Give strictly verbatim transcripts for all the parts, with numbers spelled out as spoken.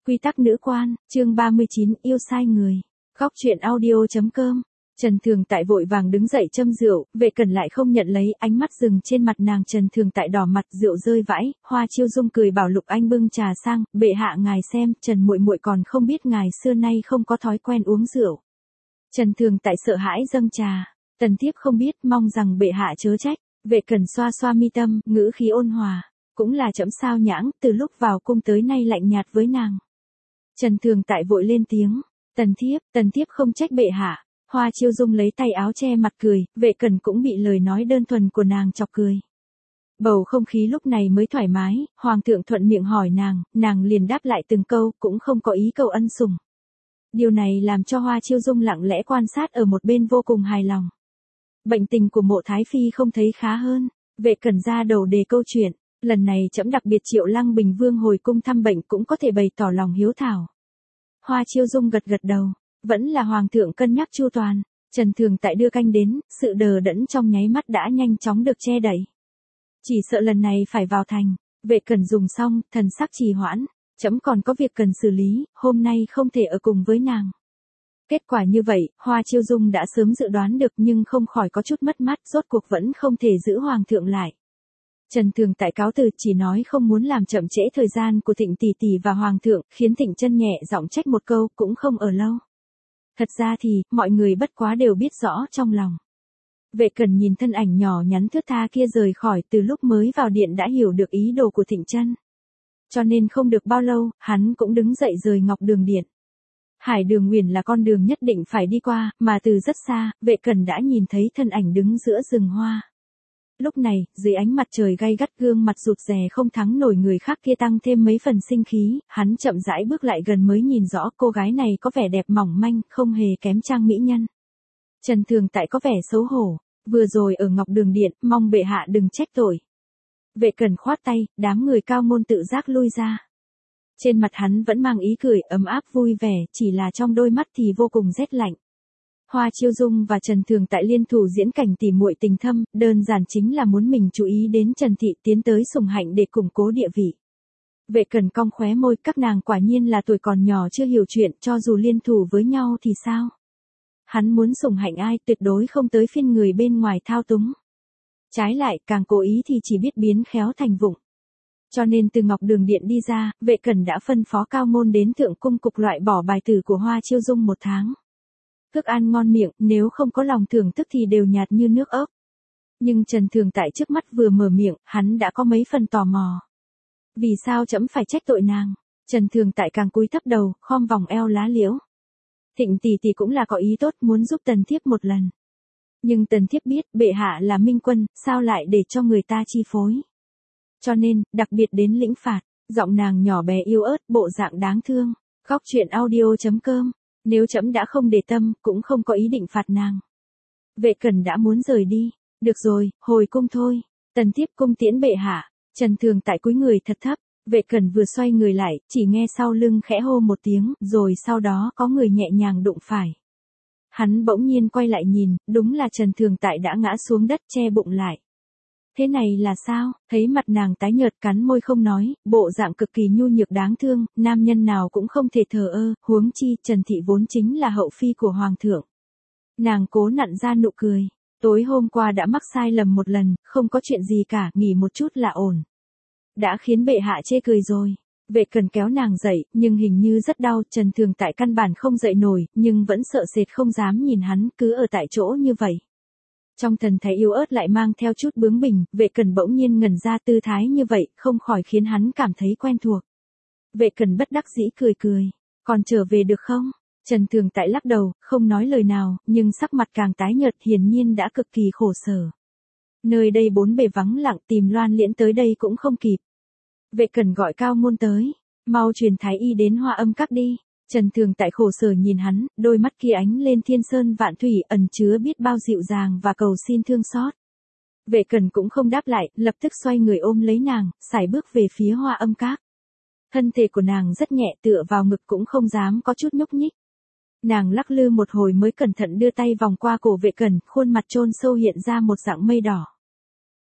Quy tắc nữ quan, chương ba mươi chín, yêu sai người. Góc truyện audio.com. Trần Thường Tại vội vàng đứng dậy châm rượu, Vệ Cẩn lại không nhận lấy, ánh mắt dừng trên mặt nàng. Trần Thường Tại đỏ mặt, rượu rơi vãi, Hoa Chiêu Dung cười bảo Lục Anh bưng trà sang, bệ hạ ngài xem, Trần muội muội còn không biết ngài xưa nay không có thói quen uống rượu. Trần Thường Tại sợ hãi dâng trà, tần thiếp không biết, mong rằng bệ hạ chớ trách. Vệ Cẩn xoa xoa mi tâm, ngữ khí ôn hòa, cũng là trẫm sao nhãng, từ lúc vào cung tới nay lạnh nhạt với nàng. Trần Thường Tại vội lên tiếng, tần thiếp, tần thiếp không trách bệ hạ. Hoa Chiêu Dung lấy tay áo che mặt cười, Vệ Cẩn cũng bị lời nói đơn thuần của nàng chọc cười. Bầu không khí lúc này mới thoải mái, Hoàng thượng thuận miệng hỏi nàng, nàng liền đáp lại từng câu, cũng không có ý cầu ân sủng. Điều này làm cho Hoa Chiêu Dung lặng lẽ quan sát ở một bên vô cùng hài lòng. Bệnh tình của Mộ Thái Phi không thấy khá hơn, Vệ Cẩn ra đầu đề câu chuyện, lần này trẫm đặc biệt triệu Lăng Bình Vương hồi cung thăm bệnh cũng có thể bày tỏ lòng hiếu thảo. Hoa Chiêu Dung gật gật đầu, vẫn là Hoàng thượng cân nhắc chu toàn. Trần Thường Tại đưa canh đến, sự đờ đẫn trong nháy mắt đã nhanh chóng được che đậy. Chỉ sợ lần này phải vào thành. Vệ Cẩn dùng xong, thần sắc trì hoãn, trẫm còn có việc cần xử lý, hôm nay không thể ở cùng với nàng. Kết quả như vậy, Hoa Chiêu Dung đã sớm dự đoán được nhưng không khỏi có chút mất mát, rốt cuộc vẫn không thể giữ Hoàng thượng lại. Trần Thường Tại cáo từ, chỉ nói không muốn làm chậm trễ thời gian của Thịnh tỷ tỷ và Hoàng thượng, khiến Thịnh chân nhẹ giọng trách một câu, cũng không ở lâu. Thật ra thì, mọi người bất quá đều biết rõ trong lòng. Vệ Cẩn nhìn thân ảnh nhỏ nhắn thướt tha kia rời khỏi, từ lúc mới vào điện đã hiểu được ý đồ của Thịnh chân. Cho nên không được bao lâu, hắn cũng đứng dậy rời Ngọc Đường Điện. Hải Đường Nguyền là con đường nhất định phải đi qua, mà từ rất xa, Vệ Cẩn đã nhìn thấy thân ảnh đứng giữa rừng hoa. Lúc này, dưới ánh mặt trời gay gắt, gương mặt rụt rè không thắng nổi người khác kia tăng thêm mấy phần sinh khí, hắn chậm rãi bước lại gần mới nhìn rõ cô gái này có vẻ đẹp mỏng manh, không hề kém trang mỹ nhân. Trần Thường Tại có vẻ xấu hổ, vừa rồi ở Ngọc Đường Điện, mong bệ hạ đừng trách tội. Vệ Cẩn khoát tay, đám người cao môn tự giác lui ra. Trên mặt hắn vẫn mang ý cười ấm áp vui vẻ, chỉ là trong đôi mắt thì vô cùng rét lạnh. Hoa Chiêu Dung và Trần Thường Tại liên thủ diễn cảnh tỉ muội tình thâm, đơn giản chính là muốn mình chú ý đến Trần Thị tiến tới sủng hạnh để củng cố địa vị. Vệ Cẩn cong khóe môi, các nàng quả nhiên là tuổi còn nhỏ chưa hiểu chuyện, cho dù liên thủ với nhau thì sao? Hắn muốn sủng hạnh ai, tuyệt đối không tới phiên người bên ngoài thao túng. Trái lại, càng cố ý thì chỉ biết biến khéo thành vụng. Cho nên từ Ngọc Đường Điện đi ra, Vệ Cẩn đã phân phó cao môn đến thượng cung cục loại bỏ bài tử của Hoa Chiêu Dung một tháng. Thức ăn ngon miệng, nếu không có lòng thưởng thức thì đều nhạt như nước ốc. Nhưng Trần Thường Tại trước mắt vừa mở miệng, hắn đã có mấy phần tò mò. Vì sao trẫm phải trách tội nàng? Trần Thường Tại càng cúi thấp đầu, khom vòng eo lá liễu. Thịnh tỷ tỷ cũng là có ý tốt, muốn giúp tần thiếp một lần. Nhưng tần thiếp biết, bệ hạ là minh quân, sao lại để cho người ta chi phối? Cho nên, đặc biệt đến lĩnh phạt, giọng nàng nhỏ bé yếu ớt, bộ dạng đáng thương. Góc truyện audio.com. Nếu trẫm đã không để tâm, cũng không có ý định phạt nàng. Vệ Cẩn đã muốn rời đi. Được rồi, hồi cung thôi. Tần thiếp cung tiễn bệ hạ. Trần Thường Tại cúi người thật thấp. Vệ Cẩn vừa xoay người lại, chỉ nghe sau lưng khẽ hô một tiếng, rồi sau đó có người nhẹ nhàng đụng phải. Hắn bỗng nhiên quay lại nhìn, đúng là Trần Thường Tại đã ngã xuống đất che bụng lại. Thế này là sao? Thấy mặt nàng tái nhợt, cắn môi không nói, bộ dạng cực kỳ nhu nhược đáng thương, nam nhân nào cũng không thể thờ ơ, huống chi Trần Thị vốn chính là hậu phi của Hoàng thượng. Nàng cố nặn ra nụ cười, tối hôm qua đã mắc sai lầm một lần, không có chuyện gì cả, nghỉ một chút là ổn. Đã khiến bệ hạ chê cười rồi. Vệ Cẩn kéo nàng dậy, nhưng hình như rất đau, Trần Thường Tại căn bản không dậy nổi, nhưng vẫn sợ sệt không dám nhìn hắn, cứ ở tại chỗ như vậy. Trong thần thái yếu ớt lại mang theo chút bướng bỉnh, Vệ Cẩn bỗng nhiên ngẩn ra tư thái như vậy, không khỏi khiến hắn cảm thấy quen thuộc. Vệ Cẩn bất đắc dĩ cười cười, còn trở về được không? Trần Thường Tại lắc đầu, không nói lời nào, nhưng sắc mặt càng tái nhợt, hiển nhiên đã cực kỳ khổ sở. Nơi đây bốn bề vắng lặng, tìm Loan Liễn tới đây cũng không kịp. Vệ Cẩn gọi cao môn tới, mau truyền thái y đến Hoa Âm Các đi. Trần Thường Tại khổ sở nhìn hắn, đôi mắt kia ánh lên thiên sơn vạn thủy, ẩn chứa biết bao dịu dàng và cầu xin thương xót. Vệ Cẩn cũng không đáp lại, lập tức xoay người ôm lấy nàng, sải bước về phía Hoa Âm Các. Thân thể của nàng rất nhẹ, tựa vào ngực cũng không dám có chút nhúc nhích. Nàng lắc lư một hồi mới cẩn thận đưa tay vòng qua cổ Vệ Cẩn, khuôn mặt chôn sâu hiện ra một dạng mây đỏ.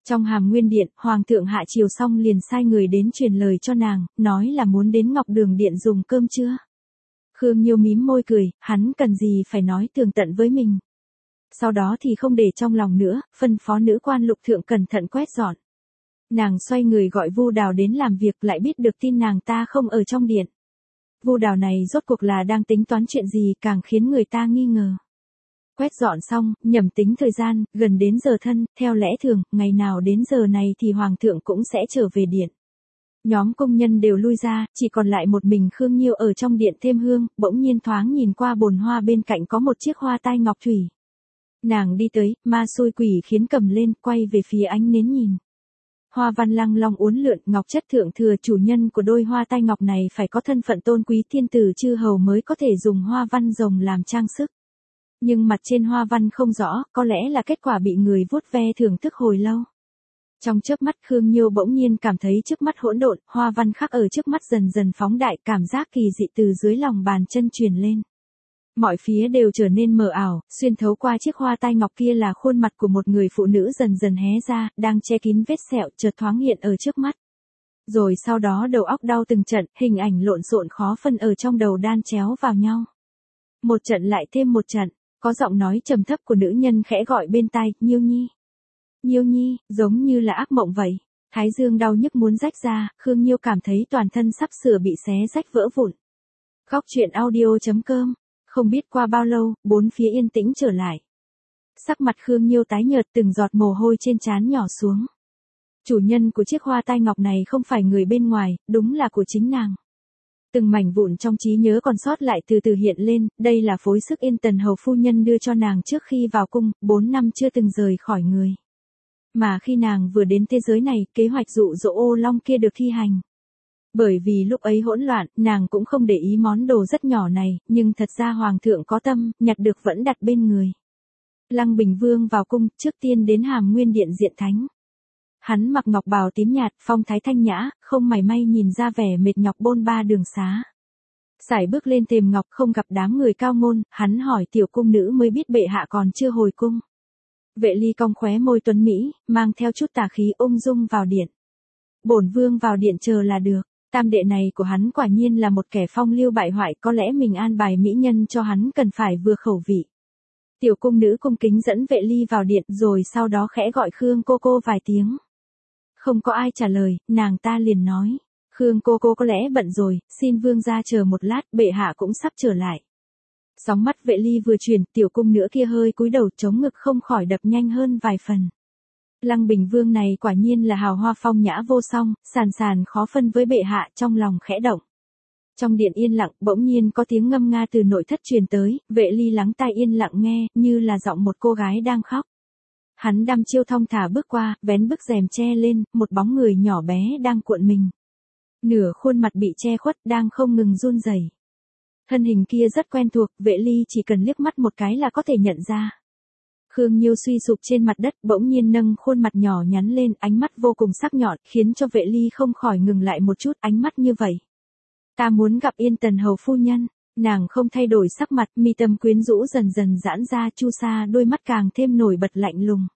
Trong Hàm Nguyên Điện, Hoàng thượng hạ chiều xong liền sai người đến truyền lời cho nàng, nói là muốn đến Ngọc Đường Điện dùng cơm trưa. Khương Nhiêu mím môi cười, hắn cần gì phải nói tường tận với mình. Sau đó thì không để trong lòng nữa, phân phó nữ quan Lục Thượng cẩn thận quét dọn. Nàng xoay người gọi Vu Đào đến làm việc, lại biết được tin nàng ta không ở trong điện. Vu Đào này rốt cuộc là đang tính toán chuyện gì, càng khiến người ta nghi ngờ. Quét dọn xong, nhẩm tính thời gian, gần đến giờ thân, theo lẽ thường, ngày nào đến giờ này thì Hoàng thượng cũng sẽ trở về điện. Nhóm công nhân đều lui ra, chỉ còn lại một mình Khương Nhiêu ở trong điện thêm hương, bỗng nhiên thoáng nhìn qua bồn hoa bên cạnh có một chiếc hoa tai ngọc thủy. Nàng đi tới, ma xôi quỷ khiến cầm lên, quay về phía ánh nến nhìn. Hoa văn lăng long uốn lượn, ngọc chất thượng thừa, chủ nhân của đôi hoa tai ngọc này phải có thân phận tôn quý thiên tử chư hầu mới có thể dùng hoa văn rồng làm trang sức. Nhưng mặt trên hoa văn không rõ, có lẽ là kết quả bị người vuốt ve thưởng thức hồi lâu. Trong chớp mắt Khương Nhiêu bỗng nhiên cảm thấy trước mắt hỗn độn, hoa văn khắc ở trước mắt dần dần phóng đại, cảm giác kỳ dị từ dưới lòng bàn chân truyền lên. Mọi phía đều trở nên mờ ảo, xuyên thấu qua chiếc hoa tai ngọc kia là khuôn mặt của một người phụ nữ dần dần hé ra, đang che kín vết sẹo, chợt thoáng hiện ở trước mắt. Rồi sau đó đầu óc đau từng trận, hình ảnh lộn xộn khó phân ở trong đầu đan chéo vào nhau. Một trận lại thêm một trận, có giọng nói trầm thấp của nữ nhân khẽ gọi bên tai, Nhiêu Nhi. Nhiêu Nhi, giống như là ác mộng vậy. Thái dương đau nhức muốn rách ra, Khương Nhiêu cảm thấy toàn thân sắp sửa bị xé rách vỡ vụn. Góc truyện audio chấm com. Không biết qua bao lâu, bốn phía yên tĩnh trở lại. Sắc mặt Khương Nhiêu tái nhợt, từng giọt mồ hôi trên trán nhỏ xuống. Chủ nhân của chiếc hoa tai ngọc này không phải người bên ngoài, đúng là của chính nàng. Từng mảnh vụn trong trí nhớ còn sót lại từ từ hiện lên, đây là phối sức Yên Tần hầu phu nhân đưa cho nàng trước khi vào cung, bốn năm chưa từng rời khỏi người. Mà khi nàng vừa đến thế giới này, kế hoạch dụ dỗ Ô Long kia được thi hành. Bởi vì lúc ấy hỗn loạn, nàng cũng không để ý món đồ rất nhỏ này, nhưng thật ra Hoàng thượng có tâm, nhặt được vẫn đặt bên người. Lăng Bình Vương vào cung, trước tiên đến Hàm Nguyên Điện diện thánh. Hắn mặc ngọc bào tím nhạt, phong thái thanh nhã, không mảy may nhìn ra vẻ mệt nhọc bôn ba đường xá. Sải bước lên thềm ngọc không gặp đám người cao ngôn, hắn hỏi tiểu cung nữ mới biết bệ hạ còn chưa hồi cung. Vệ Ly cong khóe môi tuấn mỹ, mang theo chút tà khí ung dung vào điện. Bổn vương vào điện chờ là được. Tam đệ này của hắn quả nhiên là một kẻ phong lưu bại hoại, có lẽ mình an bài mỹ nhân cho hắn cần phải vừa khẩu vị. Tiểu cung nữ cung kính dẫn Vệ Ly vào điện rồi sau đó khẽ gọi Khương cô cô vài tiếng. Không có ai trả lời, nàng ta liền nói. Khương cô cô có lẽ bận rồi, xin vương gia chờ một lát, bệ hạ cũng sắp trở lại. Sóng mắt Vệ Ly vừa chuyển, tiểu cung nữ kia hơi cúi đầu chống ngực không khỏi đập nhanh hơn vài phần. Lăng Bình Vương này quả nhiên là hào hoa phong nhã vô song, sàn sàn khó phân với bệ hạ, trong lòng khẽ động. Trong điện yên lặng, bỗng nhiên có tiếng ngâm nga từ nội thất truyền tới, Vệ Ly lắng tai yên lặng nghe, như là giọng một cô gái đang khóc. Hắn đăm chiêu thong thả bước qua, vén bức rèm che lên, một bóng người nhỏ bé đang cuộn mình. Nửa khuôn mặt bị che khuất, đang không ngừng run rẩy. Thân hình kia rất quen thuộc, Vệ Ly chỉ cần liếc mắt một cái là có thể nhận ra. Khương Nhiêu suy sụp trên mặt đất, bỗng nhiên nâng khuôn mặt nhỏ nhắn lên, ánh mắt vô cùng sắc nhọn, khiến cho Vệ Ly không khỏi ngừng lại một chút, ánh mắt như vậy. Ta muốn gặp Yên Tần hầu phu nhân. Nàng không thay đổi sắc mặt, mi tâm quyến rũ dần dần giãn ra, chu sa đôi mắt càng thêm nổi bật lạnh lùng.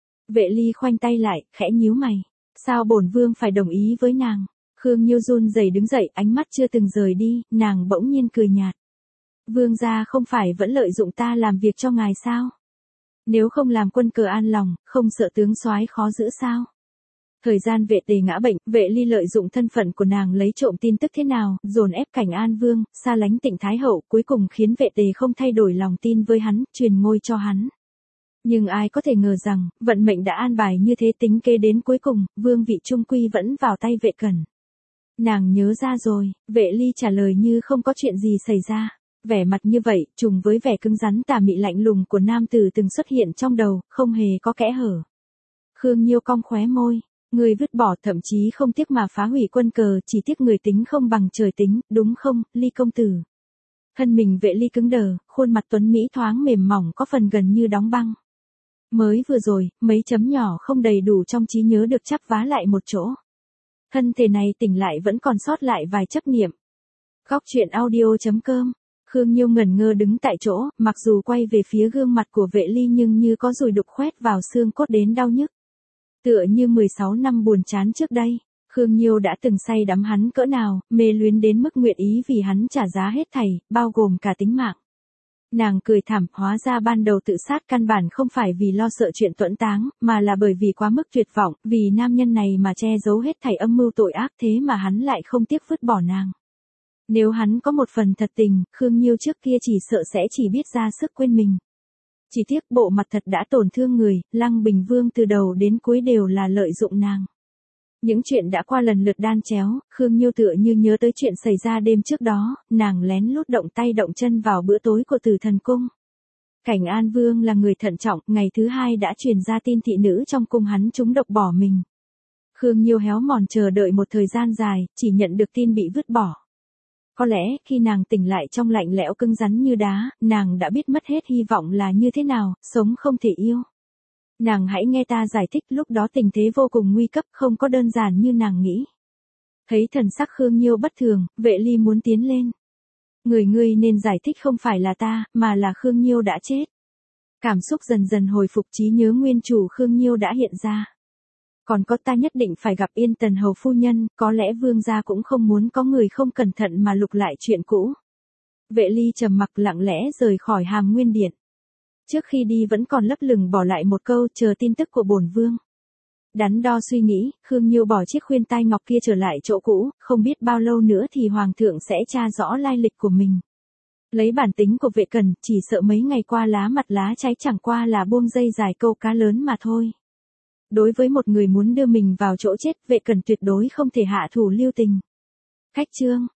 Vệ Ly khoanh tay lại, khẽ nhíu mày. Sao bổn vương phải đồng ý với nàng? Khương Nhiêu run rẩy đứng dậy, ánh mắt chưa từng rời đi, nàng bỗng nhiên cười nhạt. Vương gia không phải vẫn lợi dụng ta làm việc cho ngài sao? Nếu không làm quân cờ an lòng, không sợ tướng soái khó giữ sao? Thời gian Vệ Tề ngã bệnh, Vệ Ly lợi dụng thân phận của nàng lấy trộm tin tức thế nào, dồn ép Cảnh An Vương, xa lánh Tịnh Thái Hậu, cuối cùng khiến Vệ Tề không thay đổi lòng tin với hắn, truyền ngôi cho hắn. Nhưng ai có thể ngờ rằng, vận mệnh đã an bài như thế, tính kế đến cuối cùng, vương vị trung quy vẫn vào tay Vệ Cẩn. Nàng nhớ ra rồi, Vệ Ly trả lời như không có chuyện gì xảy ra. Vẻ mặt như vậy, trùng với vẻ cứng rắn tà mị lạnh lùng của nam tử từng xuất hiện trong đầu, không hề có kẽ hở. Khương Nhiêu cong khóe môi. Người vứt bỏ, thậm chí không tiếc mà phá hủy quân cờ, chỉ tiếc người tính không bằng trời tính, đúng không, Ly công tử? Thân mình Vệ Ly cứng đờ, khuôn mặt tuấn mỹ thoáng mềm mỏng có phần gần như đóng băng. Mới vừa rồi, mấy chấm nhỏ không đầy đủ trong trí nhớ được chắp vá lại một chỗ. Thân thể này tỉnh lại vẫn còn sót lại vài chấp niệm. Góc truyện audio chấm com. Khương Nhiêu ngẩn ngơ đứng tại chỗ, mặc dù quay về phía gương mặt của Vệ Ly nhưng như có dùi đục khoét vào xương cốt đến đau nhức. Tựa như mười sáu năm buồn chán trước đây, Khương Nhiêu đã từng say đắm hắn cỡ nào, mê luyến đến mức nguyện ý vì hắn trả giá hết thảy, bao gồm cả tính mạng. Nàng cười thảm, hóa ra ban đầu tự sát căn bản không phải vì lo sợ chuyện tuẫn táng, mà là bởi vì quá mức tuyệt vọng, vì nam nhân này mà che giấu hết thảy âm mưu tội ác, thế mà hắn lại không tiếc vứt bỏ nàng. Nếu hắn có một phần thật tình, Khương Nhiêu trước kia chỉ sợ sẽ chỉ biết ra sức quên mình. Chỉ tiếc bộ mặt thật đã tổn thương người, Lăng Bình Vương từ đầu đến cuối đều là lợi dụng nàng. Những chuyện đã qua lần lượt đan chéo, Khương Nhiêu tựa như nhớ tới chuyện xảy ra đêm trước đó, nàng lén lút động tay động chân vào bữa tối của Tử Thần Cung. Cảnh An Vương là người thận trọng, ngày thứ hai đã truyền ra tin thị nữ trong cung hắn trúng độc bỏ mình. Khương Nhiêu héo mòn chờ đợi một thời gian dài, chỉ nhận được tin bị vứt bỏ. Có lẽ, khi nàng tỉnh lại trong lạnh lẽo cứng rắn như đá, nàng đã biết mất hết hy vọng là như thế nào, sống không thể yêu. Nàng hãy nghe ta giải thích, lúc đó tình thế vô cùng nguy cấp, không có đơn giản như nàng nghĩ. Thấy thần sắc Khương Nhiêu bất thường, Vệ Ly muốn tiến lên. Người ngươi nên giải thích không phải là ta, mà là Khương Nhiêu đã chết. Cảm xúc dần dần hồi phục, trí nhớ nguyên chủ Khương Nhiêu đã hiện ra. Còn có, ta nhất định phải gặp Yên Tần hầu phu nhân, có lẽ vương gia cũng không muốn có người không cẩn thận mà lục lại chuyện cũ. Vệ Ly trầm mặc lặng lẽ rời khỏi Hàm Nguyên Điện. Trước khi đi vẫn còn lấp lửng bỏ lại một câu, chờ tin tức của bổn vương. Đắn đo suy nghĩ, Khương Nhiêu bỏ chiếc khuyên tai ngọc kia trở lại chỗ cũ, không biết bao lâu nữa thì hoàng thượng sẽ tra rõ lai lịch của mình. Lấy bản tính của Vệ Cẩn, chỉ sợ mấy ngày qua lá mặt lá cháy chẳng qua là buông dây dài câu cá lớn mà thôi. Đối với một người muốn đưa mình vào chỗ chết, Vệ Cẩn tuyệt đối không thể hạ thủ lưu tình. Khách trương